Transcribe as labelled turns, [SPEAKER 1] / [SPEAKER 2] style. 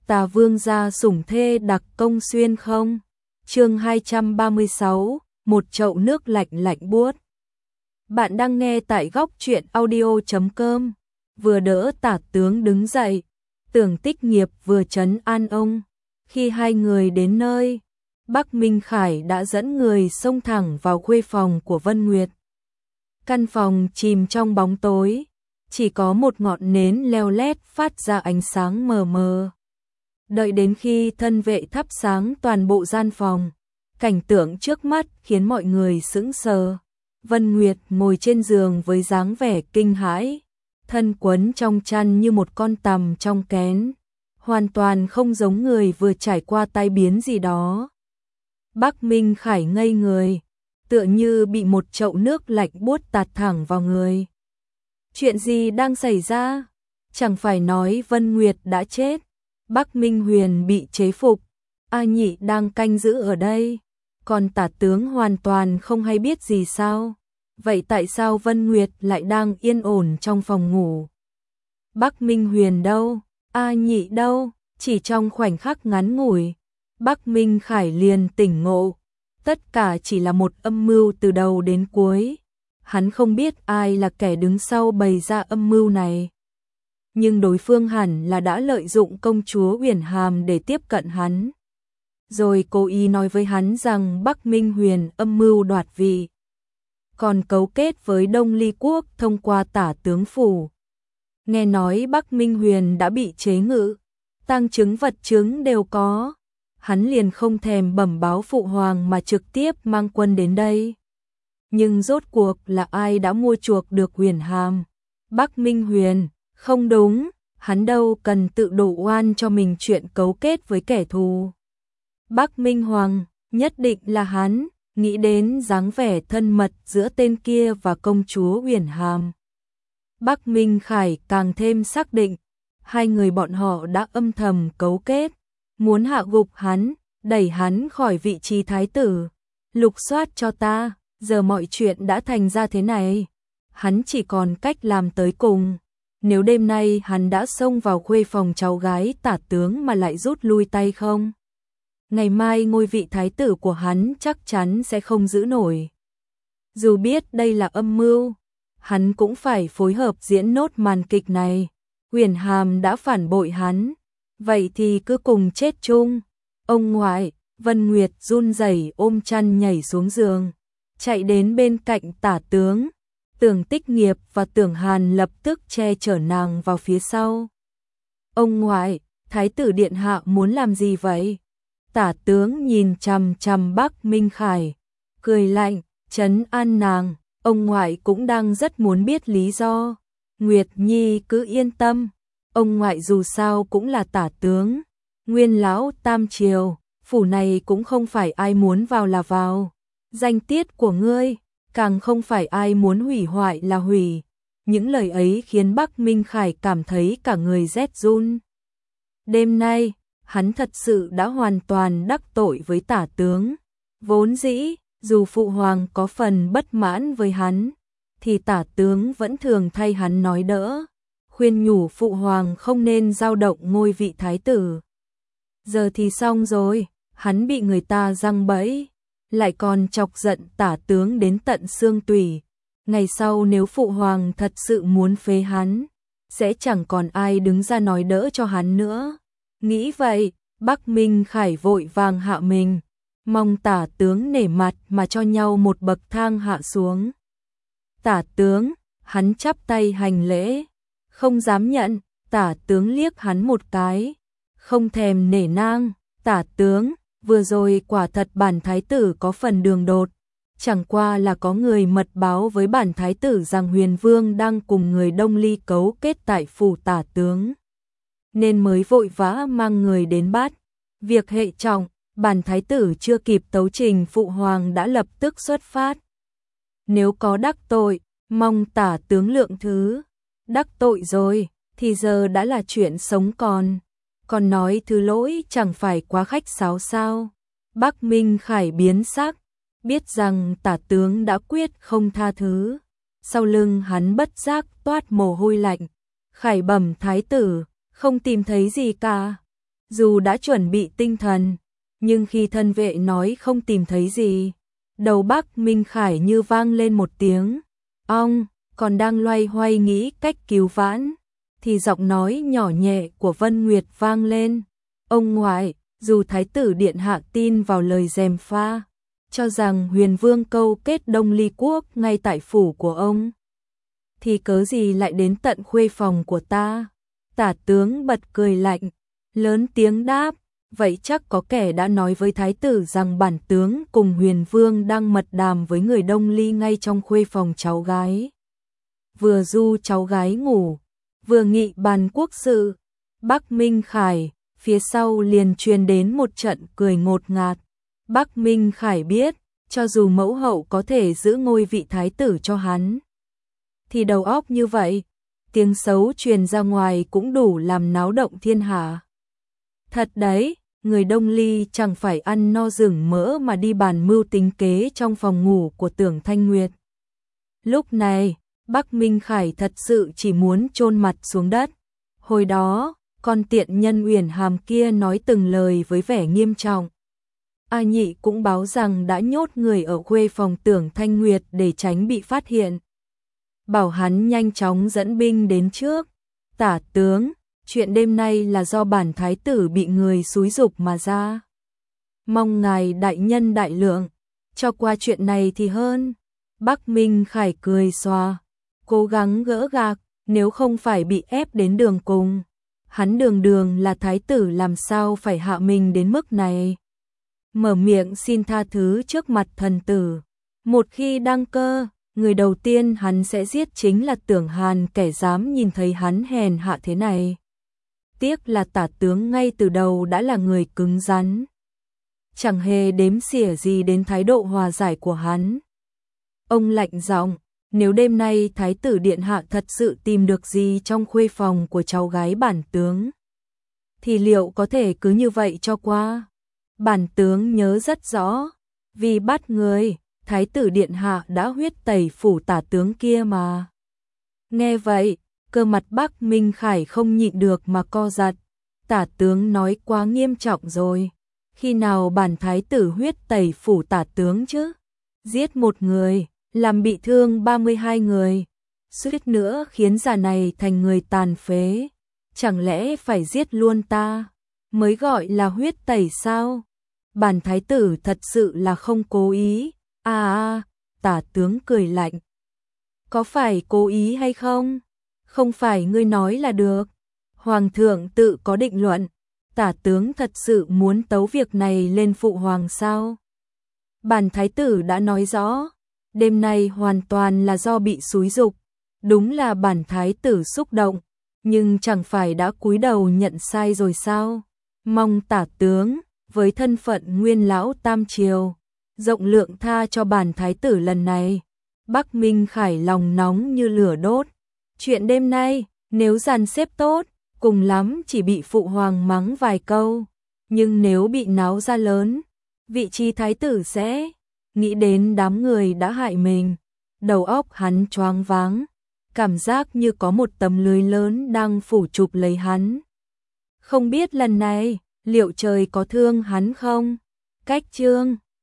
[SPEAKER 1] Tà Vương gia sủng thê đặc công xuyên không? Chương 236, một chậu nước lạnh lạnh buốt. Bạn đang nghe tại góc truyện audio.com. Vừa đỡ Tả tướng đứng dậy, Tưởng Tích Nghiệp vừa trấn an ông. Khi hai người đến nơi, Bắc Minh Khải đã dẫn người xông thẳng vào khuê phòng của Vân Nguyệt. Căn phòng chìm trong bóng tối, chỉ có một ngọn nến leo lét phát ra ánh sáng mờ mờ. Đợi đến khi thân vệ thắp sáng toàn bộ gian phòng, cảnh tượng trước mắt khiến mọi người sững sờ. Vân Nguyệt ngồi trên giường với dáng vẻ kinh hãi, thân quấn trong chăn như một con tằm trong kén, hoàn toàn không giống người vừa trải qua tai biến gì đó. Bắc Minh Khải ngây người, tựa như bị một chậu nước lạnh buốt tạt thẳng vào người. Chuyện gì đang xảy ra? Chẳng phải nói Vân Nguyệt đã chết, Bắc Minh Huyền bị chế phục, A Nhị đang canh giữ ở đây, còn Tả tướng hoàn toàn không hay biết gì sao? Vậy tại sao Vân Nguyệt lại đang yên ổn trong phòng ngủ? Bắc Minh Huyền đâu? A Nhị đâu? Chỉ trong khoảnh khắc ngắn ngủi, Bắc Minh Khải liền tỉnh ngộ, tất cả chỉ là một âm mưu từ đầu đến cuối. Hắn không biết ai là kẻ đứng sau bày ra âm mưu này, nhưng đối phương hẳn là đã lợi dụng công chúa Uyển Hàm để tiếp cận hắn, rồi cố ý nói với hắn rằng Bắc Minh Huyền âm mưu đoạt vị, còn cấu kết với Đông Ly Quốc thông qua Tả tướng phủ. Nghe nói Bắc Minh Huyền đã bị chế ngự, tang chứng vật chứng đều có, hắn liền không thèm bẩm báo phụ hoàng mà trực tiếp mang quân đến đây. Nhưng rốt cuộc là ai đã mua chuộc được Uyển Hàm? Bắc Minh Huyền? Không đúng, hắn đâu cần tự đổ oan cho mình chuyện cấu kết với kẻ thù. Bắc Minh Hoàng, nhất định là hắn. Nghĩ đến dáng vẻ thân mật giữa tên kia và công chúa Uyển Hàm, Bắc Minh Khải càng thêm xác định, hai người bọn họ đã âm thầm cấu kết, muốn hạ gục hắn, đẩy hắn khỏi vị trí thái tử. Lục soát cho ta, giờ mọi chuyện đã thành ra thế này, hắn chỉ còn cách làm tới cùng. Nếu đêm nay hắn đã xông vào khuê phòng cháu gái Tả tướng mà lại rút lui tay không, ngày mai ngôi vị thái tử của hắn chắc chắn sẽ không giữ nổi. Dù biết đây là âm mưu, hắn cũng phải phối hợp diễn nốt màn kịch này. Uyển Hàm đã phản bội hắn, vậy thì cứ cùng chết chung. Ông ngoại, Vân Nguyệt run rẩy ôm chăn nhảy xuống giường, chạy đến bên cạnh Tả tướng. Tưởng Tích Nghiệp và Tưởng Hàn lập tức che chở nàng vào phía sau. Ông ngoại, thái tử điện hạ muốn làm gì vậy? Tả tướng nhìn chằm chằm Bắc Minh Khải, cười lạnh, trấn an nàng. Ông ngoại cũng đang rất muốn biết lý do. Nguyệt Nhi cứ yên tâm, ông ngoại dù sao cũng là Tả tướng, nguyên lão tam triều, phủ này cũng không phải ai muốn vào là vào. Danh tiết của ngươi, càng không phải ai muốn hủy hoại là hủy. Những lời ấy khiến Bắc Minh Khải cảm thấy cả người rét run. Đêm nay, hắn thật sự đã hoàn toàn đắc tội với Tả tướng. Vốn dĩ, dù phụ hoàng có phần bất mãn với hắn, thì Tả tướng vẫn thường thay hắn nói đỡ, khuyên nhủ phụ hoàng không nên dao động ngôi vị thái tử. Giờ thì xong rồi, hắn bị người ta giăng bẫy, lại còn chọc giận Tả tướng đến tận xương tủy. Ngày sau nếu phụ hoàng thật sự muốn phế hắn, sẽ chẳng còn ai đứng ra nói đỡ cho hắn nữa. Nghĩ vậy, Bắc Minh Khải vội vàng hạ mình, mong Tả tướng nể mặt mà cho nhau một bậc thang hạ xuống. Tả tướng, hắn chắp tay hành lễ, không dám nhận. Tả tướng liếc hắn một cái, không thèm nể nang. Tả tướng, vừa rồi quả thật bản thái tử có phần đường đột, chẳng qua là có người mật báo với bản thái tử rằng Huyền Vương đang cùng người Đông Ly cấu kết tại phủ Tả tướng, nên mới vội vã mang người đến bắt. Việc hệ trọng, bản thái tử chưa kịp tấu trình phụ hoàng đã lập tức xuất phát. Nếu có đắc tội, mong Tả tướng lượng thứ. Đắc tội rồi, thì giờ đã là chuyện sống còn nói thứ lỗi chẳng phải quá khách sáo sao? Bắc Minh Khải biến sắc, biết rằng Tả tướng đã quyết không tha thứ. Sau lưng hắn bất giác toát mồ hôi lạnh. Khải bẩm thái tử, không tìm thấy gì cả. Dù đã chuẩn bị tinh thần, nhưng khi thân vệ nói không tìm thấy gì, đầu Bắc Minh Khải như vang lên một tiếng ong, còn đang loay hoay nghĩ cách cứu vãn, thì giọng nói nhỏ nhẹ của Vân Nguyệt vang lên. Ông ngoại, dù Thái tử Điện Hạ tin vào lời gièm pha, cho rằng Huyền Vương câu kết Đông Ly Quốc ngay tại phủ của ông, thì cớ gì lại đến tận khuê phòng của ta? Tả tướng bật cười lạnh, lớn tiếng đáp, vậy chắc có kẻ đã nói với Thái tử rằng bản tướng cùng Huyền Vương đang mật đàm với người Đông Ly ngay trong khuê phòng cháu gái. Vừa du cháu gái ngủ, vừa nghị bàn quốc sự. Bắc Minh Khải, phía sau liền truyền đến một trận cười ngột ngạt. Bắc Minh Khải biết, cho dù mẫu hậu có thể giữ ngôi vị thái tử cho hắn, thì đầu óc như vậy, tiếng xấu truyền ra ngoài cũng đủ làm náo động thiên hạ. Thật đấy, người Đông Ly chẳng phải ăn no rừng mỡ mà đi bàn mưu tính kế trong phòng ngủ của Tưởng Thanh Nguyệt. Lúc này, Bắc Minh Khải thật sự chỉ muốn chôn mặt xuống đất. Hồi đó, con tiện nhân Uyển Hàm kia nói từng lời với vẻ nghiêm trọng. A Nhị cũng báo rằng đã nhốt người ở khuê phòng Tưởng Thanh Nguyệt để tránh bị phát hiện. Bảo hắn nhanh chóng dẫn binh đến trước. Tả tướng, chuyện đêm nay là do bản thái tử bị người xúi giục mà ra. Mong ngài đại nhân đại lượng, cho qua chuyện này thì hơn. Bắc Minh Khải cười xòa, cố gắng gỡ gạc, nếu không phải bị ép đến đường cùng. Hắn đường đường là thái tử làm sao phải hạ mình đến mức này. Mở miệng xin tha thứ trước mặt thần tử. Một khi đăng cơ, người đầu tiên hắn sẽ giết chính là Tưởng Hàn, kẻ dám nhìn thấy hắn hèn hạ thế này. Tiếc là tả tướng ngay từ đầu đã là người cứng rắn, chẳng hề đếm xỉa gì đến thái độ hòa giải của hắn. Ông lạnh giọng, nếu đêm nay Thái tử Điện Hạ thật sự tìm được gì trong khuê phòng của cháu gái bản tướng, thì liệu có thể cứ như vậy cho qua? Bản tướng nhớ rất rõ, vì bắt người, Thái tử Điện Hạ đã huyết tẩy phủ tả tướng kia mà. Nghe vậy, cơ mặt Bắc Minh Khải không nhịn được mà co giật. Tả tướng nói quá nghiêm trọng rồi. Khi nào bản thái tử huyết tẩy phủ tả tướng chứ? Giết một người, làm bị thương 32 người, suýt nữa khiến già này thành người tàn phế. Chẳng lẽ phải giết luôn ta mới gọi là huyết tẩy sao? Bản thái tử thật sự là không cố ý. Tả tướng cười lạnh. Có phải cố ý hay không? Không phải ngươi nói là được. Hoàng thượng tự có định luận. Tả tướng thật sự muốn tấu việc này lên phụ hoàng sao? Bản thái tử đã nói rõ, đêm nay hoàn toàn là do bị xúi giục. Đúng là bản thái tử xúc động, nhưng chẳng phải đã cúi đầu nhận sai rồi sao? Mong tả tướng, với thân phận nguyên lão tam triều, rộng lượng tha cho bản thái tử lần này. Bắc Minh Khải lòng nóng như lửa đốt. Chuyện đêm nay, nếu dàn xếp tốt, cùng lắm chỉ bị phụ hoàng mắng vài câu. Nhưng nếu bị náo ra lớn, vị trí thái tử sẽ nghĩ đến đám người đã hại mình. Đầu óc hắn choáng váng, cảm giác như có một tấm lưới lớn đang phủ chụp lấy hắn. Không biết lần này, liệu trời có thương hắn không? Cách chương